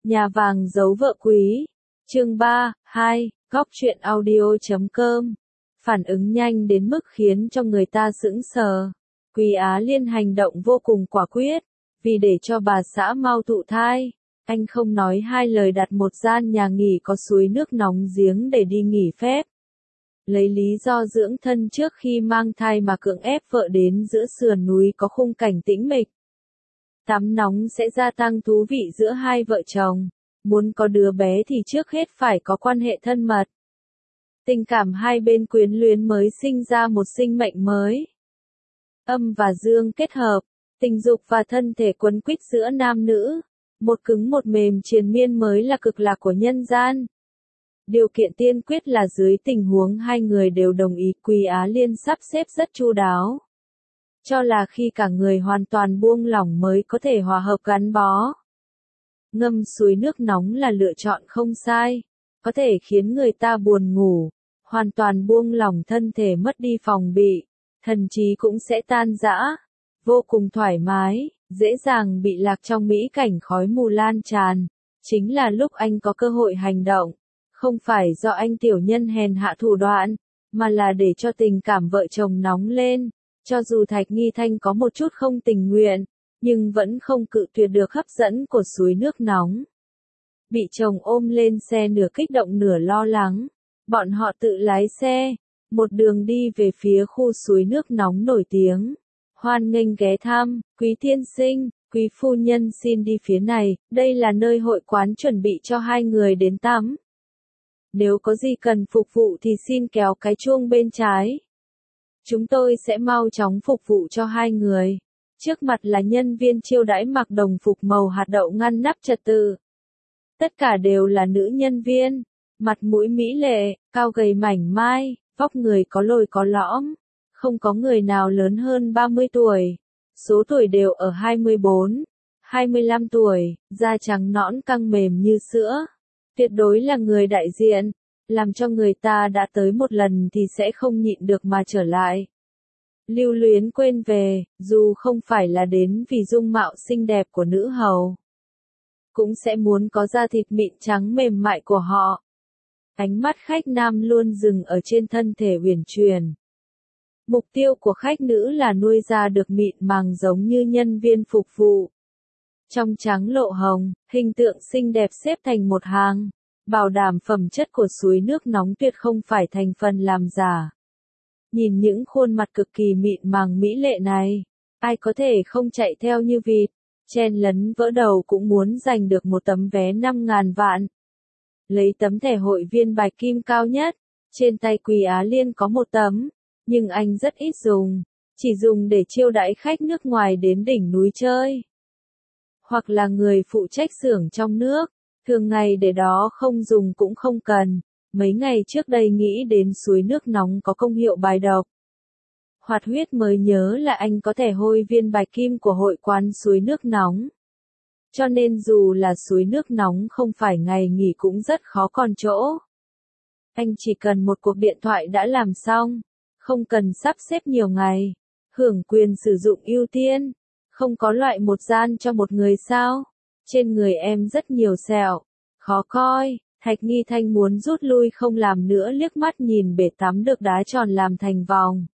Nhà vàng giấu vợ quý. Chương 3, 2, góc truyện audio.com. Phản ứng nhanh đến mức khiến cho người ta sững sờ. Quý Á Liên hành động vô cùng quả quyết. Vì để cho bà xã mau thụ thai, anh không nói hai lời đặt một gian nhà nghỉ có suối nước nóng giếng để đi nghỉ phép. Lấy lý do dưỡng thân trước khi mang thai mà cưỡng ép vợ đến giữa sườn núi có khung cảnh tĩnh mịch. Tắm nóng sẽ gia tăng thú vị giữa hai vợ chồng. Muốn có đứa bé thì trước hết phải có quan hệ thân mật. Tình cảm hai bên quyến luyến mới sinh ra một sinh mệnh mới. Âm và dương kết hợp, tình dục và thân thể quấn quýt giữa nam nữ. Một cứng một mềm triền miên mới là cực lạc của nhân gian. Điều kiện tiên quyết là dưới tình huống hai người đều đồng ý. Quý Á Liên sắp xếp rất chu đáo. Cho là khi cả người hoàn toàn buông lỏng mới có thể hòa hợp gắn bó. Ngâm suối nước nóng là lựa chọn không sai. Có thể khiến người ta buồn ngủ, hoàn toàn buông lỏng thân thể mất đi phòng bị, thần trí cũng sẽ tan rã. Vô cùng thoải mái, dễ dàng bị lạc trong mỹ cảnh khói mù lan tràn. Chính là lúc anh có cơ hội hành động. Không phải do anh tiểu nhân hèn hạ thủ đoạn, mà là để cho tình cảm vợ chồng nóng lên. Cho dù Thạch Nghi Thanh có một chút không tình nguyện, nhưng vẫn không cự tuyệt được hấp dẫn của suối nước nóng. Bị chồng ôm lên xe nửa kích động nửa lo lắng, bọn họ tự lái xe, một đường đi về phía khu suối nước nóng nổi tiếng. Hoan nghênh ghé thăm, quý tiên sinh, quý phu nhân xin đi phía này, đây là nơi hội quán chuẩn bị cho hai người đến tắm. Nếu có gì cần phục vụ thì xin kéo cái chuông bên trái. Chúng tôi sẽ mau chóng phục vụ cho hai người. Trước mặt là nhân viên chiêu đãi mặc đồng phục màu hạt đậu ngăn nắp trật tự. Tất cả đều là nữ nhân viên, mặt mũi mỹ lệ, cao gầy mảnh mai, vóc người có lồi có lõm. Không có người nào lớn hơn 30 tuổi. Số tuổi đều ở 24, 25 tuổi, da trắng nõn căng mềm như sữa. Tuyệt đối là người đại diện, làm cho người ta đã tới một lần thì sẽ không nhịn được mà trở lại. Lưu luyến quên về, dù không phải là đến vì dung mạo xinh đẹp của nữ hầu, cũng sẽ muốn có da thịt mịn trắng mềm mại của họ. Ánh mắt khách nam luôn dừng ở trên thân thể uyển chuyển. Mục tiêu của khách nữ là nuôi ra được mịn màng giống như nhân viên phục vụ. Trong trắng lộ hồng, hình tượng xinh đẹp xếp thành một hàng, bảo đảm phẩm chất của suối nước nóng tuyệt không phải thành phần làm giả. Nhìn những khuôn mặt cực kỳ mịn màng mỹ lệ này, ai có thể không chạy theo như vịt, chen lấn vỡ đầu cũng muốn giành được một tấm vé 5.000 vạn. Lấy tấm thẻ hội viên bạch kim cao nhất, trên tay Quý Á Liên có một tấm, nhưng anh rất ít dùng, chỉ dùng để chiêu đãi khách nước ngoài đến đỉnh núi chơi. Hoặc là người phụ trách xưởng trong nước, thường ngày để đó không dùng cũng không cần. Mấy ngày trước đây nghĩ đến suối nước nóng có công hiệu bài độc. Hoạt huyết mới nhớ là anh có thẻ hội viên bạch kim của hội quán suối nước nóng. Cho nên dù là suối nước nóng không phải ngày nghỉ cũng rất khó còn chỗ. Anh chỉ cần một cuộc điện thoại đã làm xong, không cần sắp xếp nhiều ngày, hưởng quyền sử dụng ưu tiên. Không có loại một gian cho một người sao? Trên người em rất nhiều sẹo, khó coi. Thạch Nghi Thanh muốn rút lui không làm nữa, liếc mắt nhìn bể tắm được đá tròn làm thành vòng.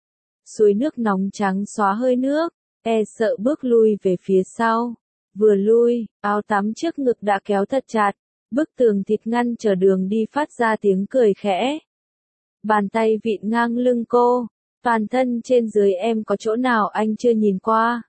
Suối nước nóng trắng xóa hơi nước, e sợ bước lui về phía sau. Vừa lui, áo tắm trước ngực đã kéo thật chặt, bức tường thịt ngăn trở đường đi phát ra tiếng cười khẽ. Bàn tay vịn ngang lưng cô, toàn thân trên dưới em có chỗ nào anh chưa nhìn qua.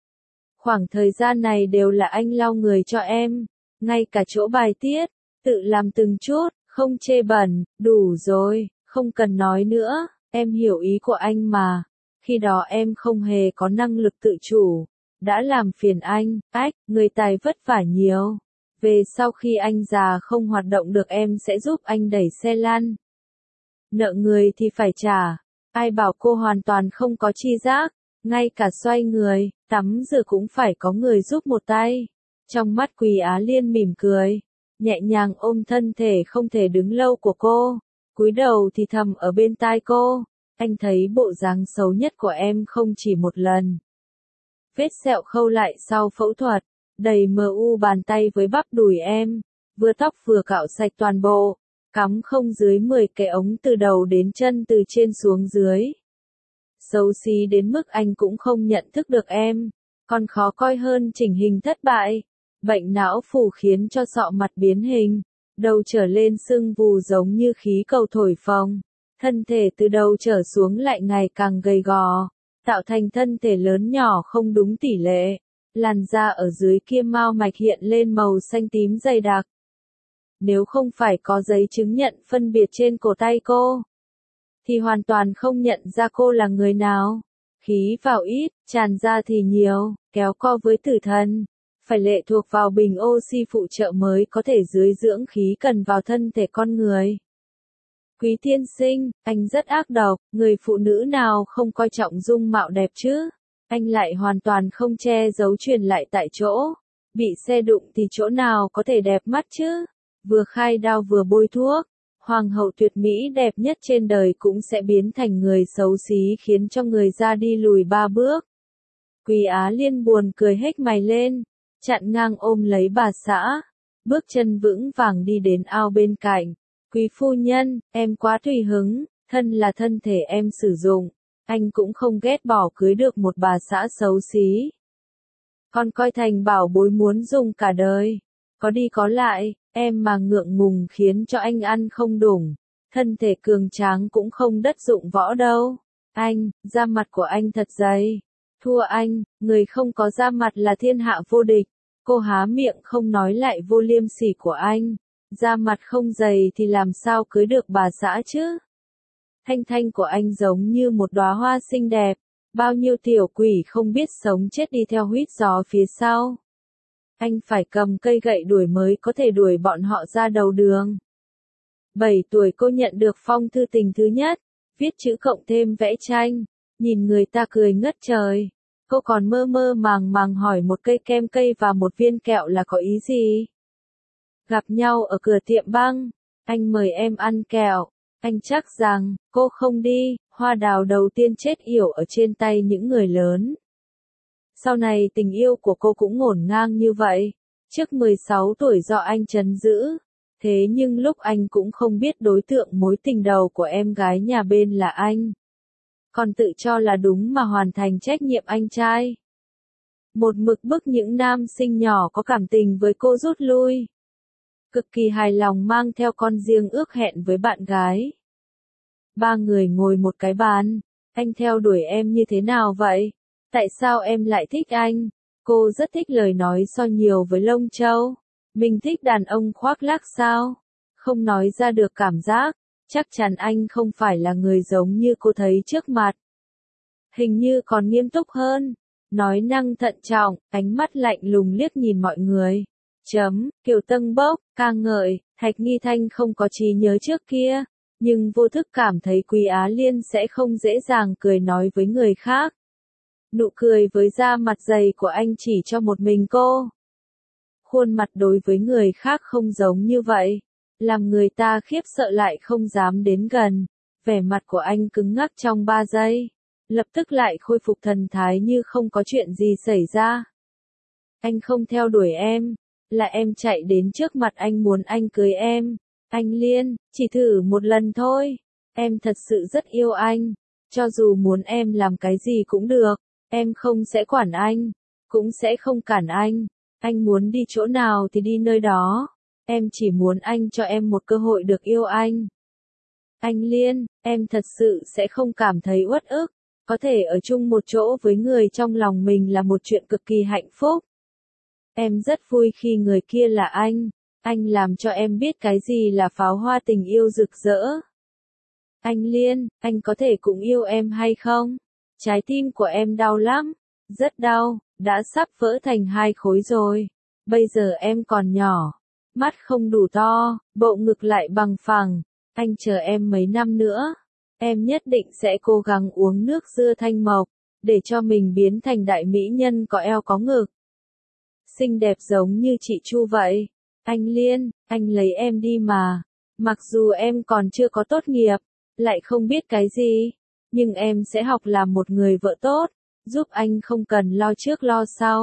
Khoảng thời gian này đều là anh lau người cho em, ngay cả chỗ bài tiết, tự làm từng chút, không chê bẩn, đủ rồi, không cần nói nữa, em hiểu ý của anh mà. Khi đó em không hề có năng lực tự chủ, đã làm phiền anh, người tài vất vả nhiều. Về sau khi anh già không hoạt động được em sẽ giúp anh đẩy xe lăn. Nợ người thì phải trả, ai bảo cô hoàn toàn không có tri giác, ngay cả xoay người, tắm rửa cũng phải có người giúp một tay. Trong mắt Quý Á Liên mỉm cười, nhẹ nhàng ôm thân thể không thể đứng lâu của cô, cúi đầu thì thầm ở bên tai cô, anh thấy bộ dáng xấu nhất của em không chỉ một lần. Vết sẹo khâu lại sau phẫu thuật, đầy mờ u bàn tay với bắp đùi em, vừa tóc vừa cạo sạch toàn bộ, cắm không dưới 10 cái ống từ đầu đến chân từ trên xuống dưới. Xấu xí đến mức anh cũng không nhận thức được em, còn khó coi hơn chỉnh hình thất bại. Bệnh não phủ khiến cho sọ mặt biến hình, đầu trở lên sưng vù giống như khí cầu thổi phồng, thân thể từ đầu trở xuống lại ngày càng gầy gò, tạo thành thân thể lớn nhỏ không đúng tỷ lệ, làn da ở dưới kia mao mạch hiện lên màu xanh tím dày đặc. Nếu không phải có giấy chứng nhận phân biệt trên cổ tay cô, thì hoàn toàn không nhận ra cô là người nào. Khí vào ít, tràn ra thì nhiều, kéo co với tử thần. Phải lệ thuộc vào bình oxy phụ trợ mới có thể dưới dưỡng khí cần vào thân thể con người. Quý tiên sinh, anh rất ác độc, người phụ nữ nào không coi trọng dung mạo đẹp chứ? Anh lại hoàn toàn không che giấu truyền lại tại chỗ. Bị xe đụng thì chỗ nào có thể đẹp mắt chứ? Vừa khai đao vừa bôi thuốc. Hoàng hậu tuyệt mỹ đẹp nhất trên đời cũng sẽ biến thành người xấu xí khiến cho người ra đi lùi 3 bước. Quý Á Liên buồn cười hết mày lên, chặn ngang ôm lấy bà xã, bước chân vững vàng đi đến ao bên cạnh. Quý phu nhân, em quá tùy hứng, thân là thân thể em sử dụng, anh cũng không ghét bỏ cưới được một bà xã xấu xí. Con coi thành bảo bối muốn dùng cả đời, có đi có lại, em mà ngượng ngùng khiến cho anh ăn không đủng, thân thể cường tráng cũng không đất dụng võ đâu. Anh, da mặt của anh thật dày. Thua anh, người không có da mặt là thiên hạ vô địch. Cô há miệng không nói lại vô liêm sỉ của anh. Da mặt không dày thì làm sao cưới được bà xã chứ? Thanh thanh của anh giống như một đóa hoa xinh đẹp. Bao nhiêu tiểu quỷ không biết sống chết đi theo huýt gió phía sau. Anh phải cầm cây gậy đuổi mới có thể đuổi bọn họ ra đầu đường. 7 tuổi cô nhận được phong thư tình thứ nhất, viết chữ cộng thêm vẽ tranh, nhìn người ta cười ngất trời. Cô còn mơ mơ màng màng hỏi một cây kem cây và một viên kẹo là có ý gì? Gặp nhau ở cửa tiệm băng, anh mời em ăn kẹo, anh chắc rằng, cô không đi, hoa đào đầu tiên chết yểu ở trên tay những người lớn. Sau này tình yêu của cô cũng ngổn ngang như vậy, trước 16 tuổi do anh trấn giữ, thế nhưng lúc anh cũng không biết đối tượng mối tình đầu của em gái nhà bên là anh. Còn tự cho là đúng mà hoàn thành trách nhiệm anh trai. Một mực bức những nam sinh nhỏ có cảm tình với cô rút lui. Cực kỳ hài lòng mang theo con riêng ước hẹn với bạn gái. 3 người ngồi một cái bàn, anh theo đuổi em như thế nào vậy? Tại sao em lại thích anh? Cô rất thích lời nói so nhiều với lông châu. Mình thích đàn ông khoác lác sao? Không nói ra được cảm giác, chắc chắn anh không phải là người giống như cô thấy trước mặt. Hình như còn nghiêm túc hơn, nói năng thận trọng, ánh mắt lạnh lùng liếc nhìn mọi người. Kiều Tân Bốc, ca ngợi, Thạch Nghi Thanh không có trí nhớ trước kia, nhưng vô thức cảm thấy Quý Á Liên sẽ không dễ dàng cười nói với người khác. Nụ cười với da mặt dày của anh chỉ cho một mình cô. Khuôn mặt đối với người khác không giống như vậy, làm người ta khiếp sợ lại không dám đến gần. Vẻ mặt của anh cứng ngắc trong 3 giây, lập tức lại khôi phục thần thái như không có chuyện gì xảy ra. Anh không theo đuổi em, là em chạy đến trước mặt anh muốn anh cưới em. Anh Liên, chỉ thử một lần thôi, em thật sự rất yêu anh, cho dù muốn em làm cái gì cũng được, em không sẽ quản anh, cũng sẽ không cản anh muốn đi chỗ nào thì đi nơi đó, em chỉ muốn anh cho em một cơ hội được yêu anh. Anh Liên, em thật sự sẽ không cảm thấy uất ức, có thể ở chung một chỗ với người trong lòng mình là một chuyện cực kỳ hạnh phúc. Em rất vui khi người kia là anh làm cho em biết cái gì là pháo hoa tình yêu rực rỡ. Anh Liên, anh có thể cũng yêu em hay không? Trái tim của em đau lắm, rất đau, đã sắp vỡ thành 2 khối rồi. Bây giờ em còn nhỏ, mắt không đủ to, bộ ngực lại bằng phẳng, anh chờ em mấy năm nữa. Em nhất định sẽ cố gắng uống nước dưa thanh mộc, để cho mình biến thành đại mỹ nhân có eo có ngực. Xinh đẹp giống như chị Chu vậy. Anh Liên, anh lấy em đi mà. Mặc dù em còn chưa có tốt nghiệp, lại không biết cái gì, nhưng em sẽ học làm một người vợ tốt, giúp anh không cần lo trước lo sau.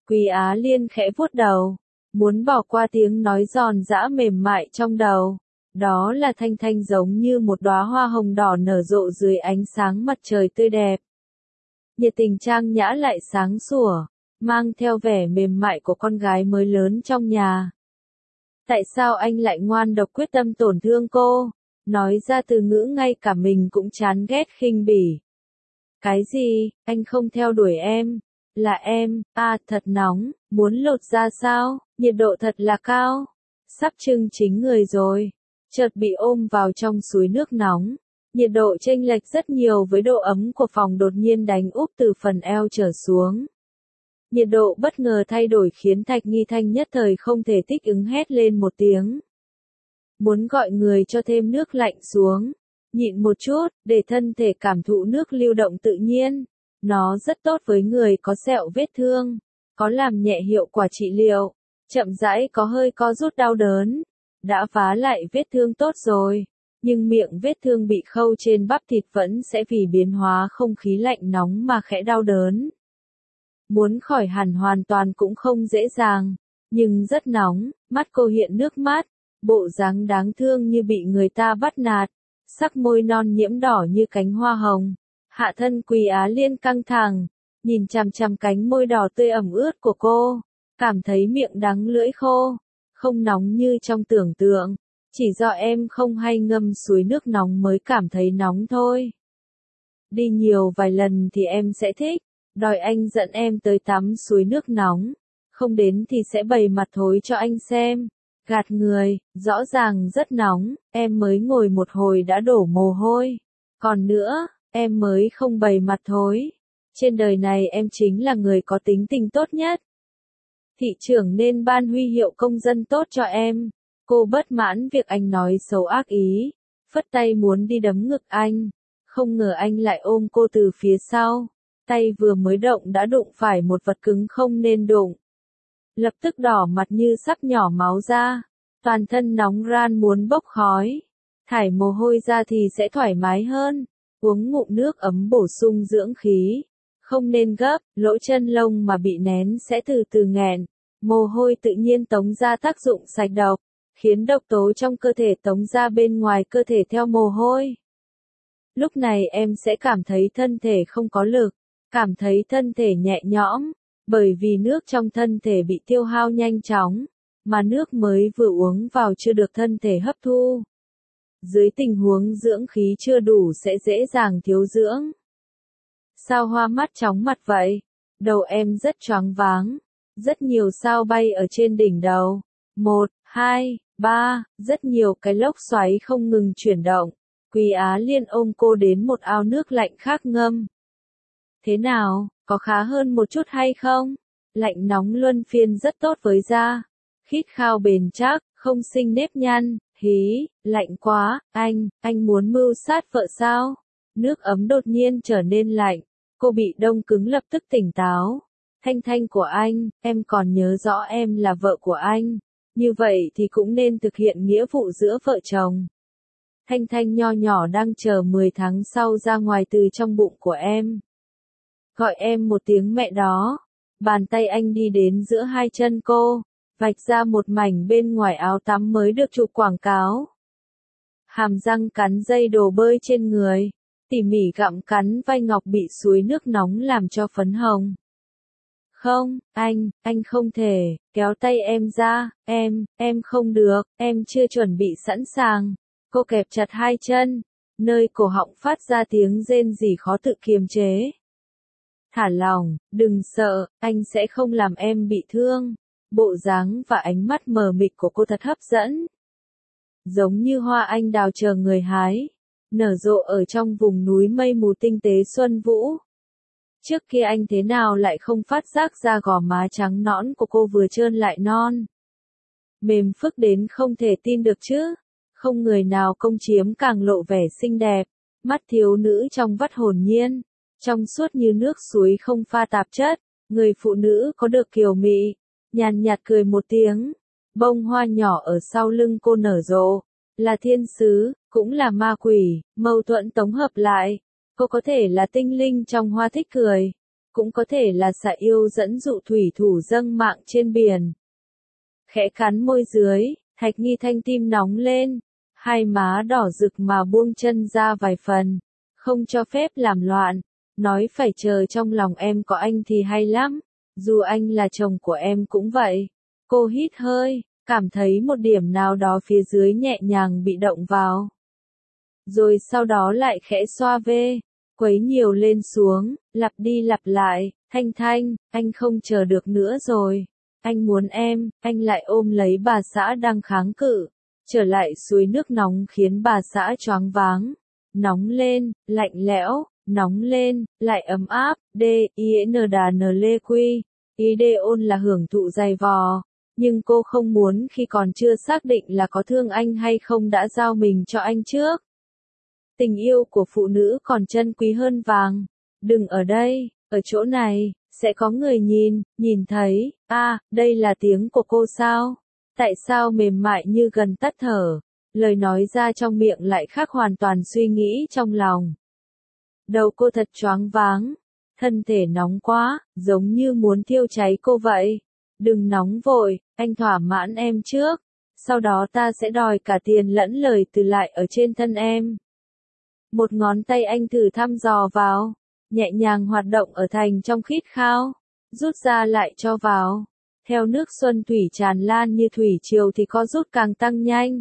Quý Á Liên khẽ vuốt đầu, muốn bỏ qua tiếng nói giòn giã mềm mại trong đầu. Đó là Thanh Thanh giống như một đóa hoa hồng đỏ nở rộ dưới ánh sáng mặt trời tươi đẹp. Nhiệt tình trang nhã lại sáng sủa, mang theo vẻ mềm mại của con gái mới lớn trong nhà. Tại sao anh lại ngoan độc quyết tâm tổn thương cô? Nói ra từ ngữ ngay cả mình cũng chán ghét khinh bỉ. Cái gì, anh không theo đuổi em? Là em, thật nóng, muốn lột ra sao? Nhiệt độ thật là cao. Sắp chưng chính người rồi. Chợt bị ôm vào trong suối nước nóng. Nhiệt độ chênh lệch rất nhiều với độ ấm của phòng đột nhiên đánh úp từ phần eo trở xuống. Nhiệt độ bất ngờ thay đổi khiến Thạch Nghi Thanh nhất thời không thể thích ứng hét lên một tiếng. Muốn gọi người cho thêm nước lạnh xuống. Nhịn một chút, để thân thể cảm thụ nước lưu động tự nhiên. Nó rất tốt với người có sẹo vết thương. Có làm nhẹ hiệu quả trị liệu. Chậm rãi có hơi co rút đau đớn. Đã vá lại vết thương tốt rồi. Nhưng miệng vết thương bị khâu trên bắp thịt vẫn sẽ vì biến hóa không khí lạnh nóng mà khẽ đau đớn. Muốn khỏi hẳn hoàn toàn cũng không dễ dàng, nhưng rất nóng, mắt cô hiện nước mắt, bộ dáng đáng thương như bị người ta bắt nạt, sắc môi non nhiễm đỏ như cánh hoa hồng. Hạ thân Quý Á Liên căng thẳng, nhìn chằm chằm cánh môi đỏ tươi ẩm ướt của cô, cảm thấy miệng đắng lưỡi khô, không nóng như trong tưởng tượng, chỉ do em không hay ngâm suối nước nóng mới cảm thấy nóng thôi. Đi nhiều vài lần thì em sẽ thích. Đòi anh dẫn em tới tắm suối nước nóng, không đến thì sẽ bày mặt thối cho anh xem. Gạt người, rõ ràng rất nóng, em mới ngồi một hồi đã đổ mồ hôi. Còn nữa, em mới không bày mặt thối. Trên đời này em chính là người có tính tình tốt nhất. Thị trưởng nên ban huy hiệu công dân tốt cho em. Cô bất mãn việc anh nói xấu ác ý, phất tay muốn đi đấm ngực anh. Không ngờ anh lại ôm cô từ phía sau. Tay vừa mới động đã đụng phải một vật cứng không nên đụng. Lập tức đỏ mặt như sắp nhỏ máu ra. Toàn thân nóng ran muốn bốc khói. Thải mồ hôi ra thì sẽ thoải mái hơn. Uống ngụm nước ấm bổ sung dưỡng khí. Không nên gấp, lỗ chân lông mà bị nén sẽ từ từ nghẹn. Mồ hôi tự nhiên tống ra tác dụng sạch độc, khiến độc tố trong cơ thể tống ra bên ngoài cơ thể theo mồ hôi. Lúc này em sẽ cảm thấy thân thể không có lực. Cảm thấy thân thể nhẹ nhõm, bởi vì nước trong thân thể bị tiêu hao nhanh chóng, mà nước mới vừa uống vào chưa được thân thể hấp thu. Dưới tình huống dưỡng khí chưa đủ sẽ dễ dàng thiếu dưỡng. Sao hoa mắt chóng mặt vậy? Đầu em rất choáng váng, rất nhiều sao bay ở trên đỉnh đầu. 1, 2, 3, rất nhiều cái lốc xoáy không ngừng chuyển động. Quý Á Liên ôm cô đến một ao nước lạnh khác ngâm. Thế nào, có khá hơn một chút hay không? Lạnh nóng luân phiên rất tốt với da. Khít khao bền chắc, không sinh nếp nhăn. Hí, lạnh quá, anh muốn mưu sát vợ sao? Nước ấm đột nhiên trở nên lạnh. Cô bị đông cứng lập tức tỉnh táo. Thanh Thanh của anh, em còn nhớ rõ em là vợ của anh. Như vậy thì cũng nên thực hiện nghĩa vụ giữa vợ chồng. Thanh Thanh nho nhỏ đang chờ 10 tháng sau ra ngoài từ trong bụng của em. Gọi em một tiếng mẹ đó. Bàn tay anh đi đến giữa hai chân cô, vạch ra một mảnh bên ngoài áo tắm mới được chụp quảng cáo. Hàm răng cắn dây đồ bơi trên người, tỉ mỉ gặm cắn vai ngọc bị suối nước nóng làm cho phấn hồng. Không, anh không thể, kéo tay em ra, em không được, em chưa chuẩn bị sẵn sàng. Cô kẹp chặt hai chân, nơi cổ họng phát ra tiếng rên rỉ khó tự kiềm chế. Thả lỏng, đừng sợ, anh sẽ không làm em bị thương. Bộ dáng và ánh mắt mờ mịt của cô thật hấp dẫn. Giống như hoa anh đào chờ người hái, nở rộ ở trong vùng núi mây mù tinh tế xuân vũ. Trước kia anh thế nào lại không phát giác ra gò má trắng nõn của cô vừa trơn lại non. Mềm phức đến không thể tin được chứ. Không người nào công chiếm càng lộ vẻ xinh đẹp. Mắt thiếu nữ trong vắt hồn nhiên. Trong suốt như nước suối không pha tạp chất. Người phụ nữ có được kiều mị. Nhàn nhạt cười một tiếng. Bông hoa nhỏ ở sau lưng cô nở rộ. Là thiên sứ, cũng là ma quỷ, mâu thuẫn tổng hợp lại. Cô có thể là tinh linh trong hoa thích cười. cũng có thể là xạ yêu dẫn dụ thủy thủ dâng mạng trên biển. Khẽ cắn môi dưới, Thạch Nghi Thanh tim nóng lên, hai má đỏ rực mà buông chân ra vài phần, không cho phép làm loạn, nói phải chờ trong lòng em có anh thì hay lắm, dù anh là chồng của em cũng vậy. Cô hít hơi, cảm thấy một điểm nào đó phía dưới nhẹ nhàng bị động vào. Rồi sau đó lại khẽ xoa về, quấy nhiều lên xuống, lặp đi lặp lại, Thanh Thanh, anh không chờ được nữa rồi. Anh muốn em, anh lại ôm lấy bà xã đang kháng cự. Trở lại suối nước nóng khiến bà xã choáng váng. Nóng lên, lạnh lẽo, nóng lên, lại ấm áp, D-I-N-D-N-L-Q. Ideon là hưởng thụ dày vò. Nhưng cô không muốn khi còn chưa xác định là có thương anh hay không đã giao mình cho anh trước. Tình yêu của phụ nữ còn trân quý hơn vàng. Đừng ở đây, ở chỗ này, sẽ có người nhìn thấy, đây là tiếng của cô sao? Tại sao mềm mại như gần tắt thở? Lời nói ra trong miệng lại khác hoàn toàn suy nghĩ trong lòng. Đầu cô thật choáng váng, thân thể nóng quá, giống như muốn thiêu cháy cô vậy. Đừng nóng vội, anh thỏa mãn em trước, sau đó ta sẽ đòi cả tiền lẫn lời từ lại ở trên thân em. Một ngón tay anh thử thăm dò vào, nhẹ nhàng hoạt động ở thành trong khít khao, rút ra lại cho vào. Theo nước xuân thủy tràn lan như thủy triều thì có rút càng tăng nhanh.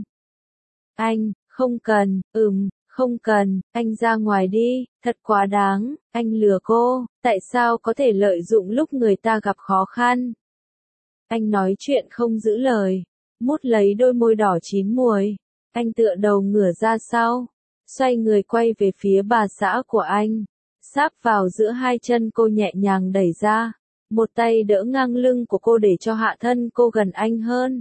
Anh, không cần, không cần, anh ra ngoài đi, thật quá đáng, anh lừa cô, tại sao có thể lợi dụng lúc người ta gặp khó khăn. Anh nói chuyện không giữ lời, mút lấy đôi môi đỏ chín muồi, anh tựa đầu ngửa ra sau, xoay người quay về phía bà xã của anh, sáp vào giữa hai chân cô nhẹ nhàng đẩy ra, một tay đỡ ngang lưng của cô để cho hạ thân cô gần anh hơn.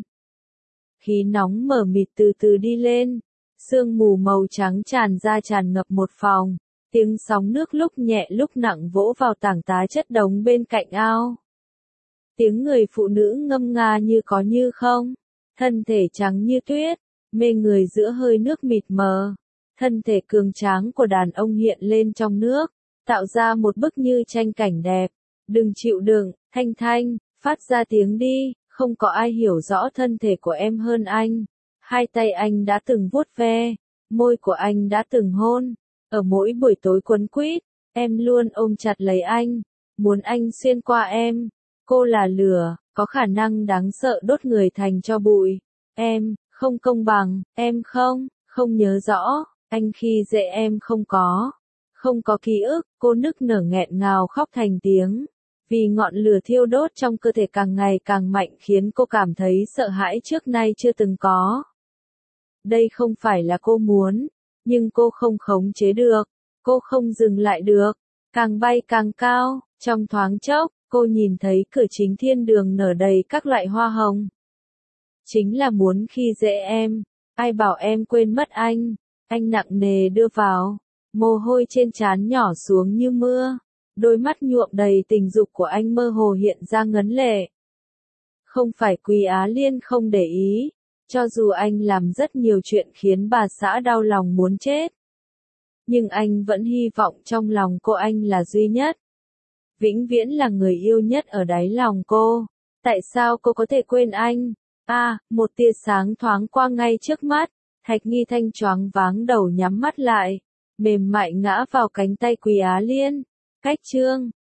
Khí nóng mờ mịt từ từ đi lên, sương mù màu trắng tràn ra tràn ngập một phòng, tiếng sóng nước lúc nhẹ lúc nặng vỗ vào tảng đá chất đống bên cạnh ao. Tiếng người phụ nữ ngâm nga như có như không, thân thể trắng như tuyết, mê người giữa hơi nước mịt mờ. Thân thể cường tráng của đàn ông hiện lên trong nước, tạo ra một bức như tranh cảnh đẹp. Đừng chịu đựng, Thanh Thanh, phát ra tiếng đi, không có ai hiểu rõ thân thể của em hơn anh. Hai tay anh đã từng vuốt ve, môi của anh đã từng hôn. Ở mỗi buổi tối quấn quýt, em luôn ôm chặt lấy anh, muốn anh xuyên qua em. Cô là lửa, có khả năng đáng sợ đốt người thành tro bụi. Em, không công bằng, em không nhớ rõ. Anh khi dễ em không có ký ức, cô nức nở nghẹn ngào khóc thành tiếng. Vì ngọn lửa thiêu đốt trong cơ thể càng ngày càng mạnh khiến cô cảm thấy sợ hãi trước nay chưa từng có. Đây không phải là cô muốn, nhưng cô không khống chế được, cô không dừng lại được, càng bay càng cao, trong thoáng chốc, cô nhìn thấy cửa chính thiên đường nở đầy các loại hoa hồng. Chính là muốn khi dễ em, ai bảo em quên mất anh nặng nề đưa vào, mồ hôi trên trán nhỏ xuống như mưa, đôi mắt nhuộm đầy tình dục của anh mơ hồ hiện ra ngấn lệ. Không phải Quý Á Liên không để ý, cho dù anh làm rất nhiều chuyện khiến bà xã đau lòng muốn chết. Nhưng anh vẫn hy vọng trong lòng cô anh là duy nhất. Vĩnh viễn là người yêu nhất ở đáy lòng cô. Tại sao cô có thể quên anh? Một tia sáng thoáng qua ngay trước mắt. Thạch Nghi Thanh choáng váng đầu nhắm mắt lại, mềm mại ngã vào cánh tay Quý Á Liên. Cách chương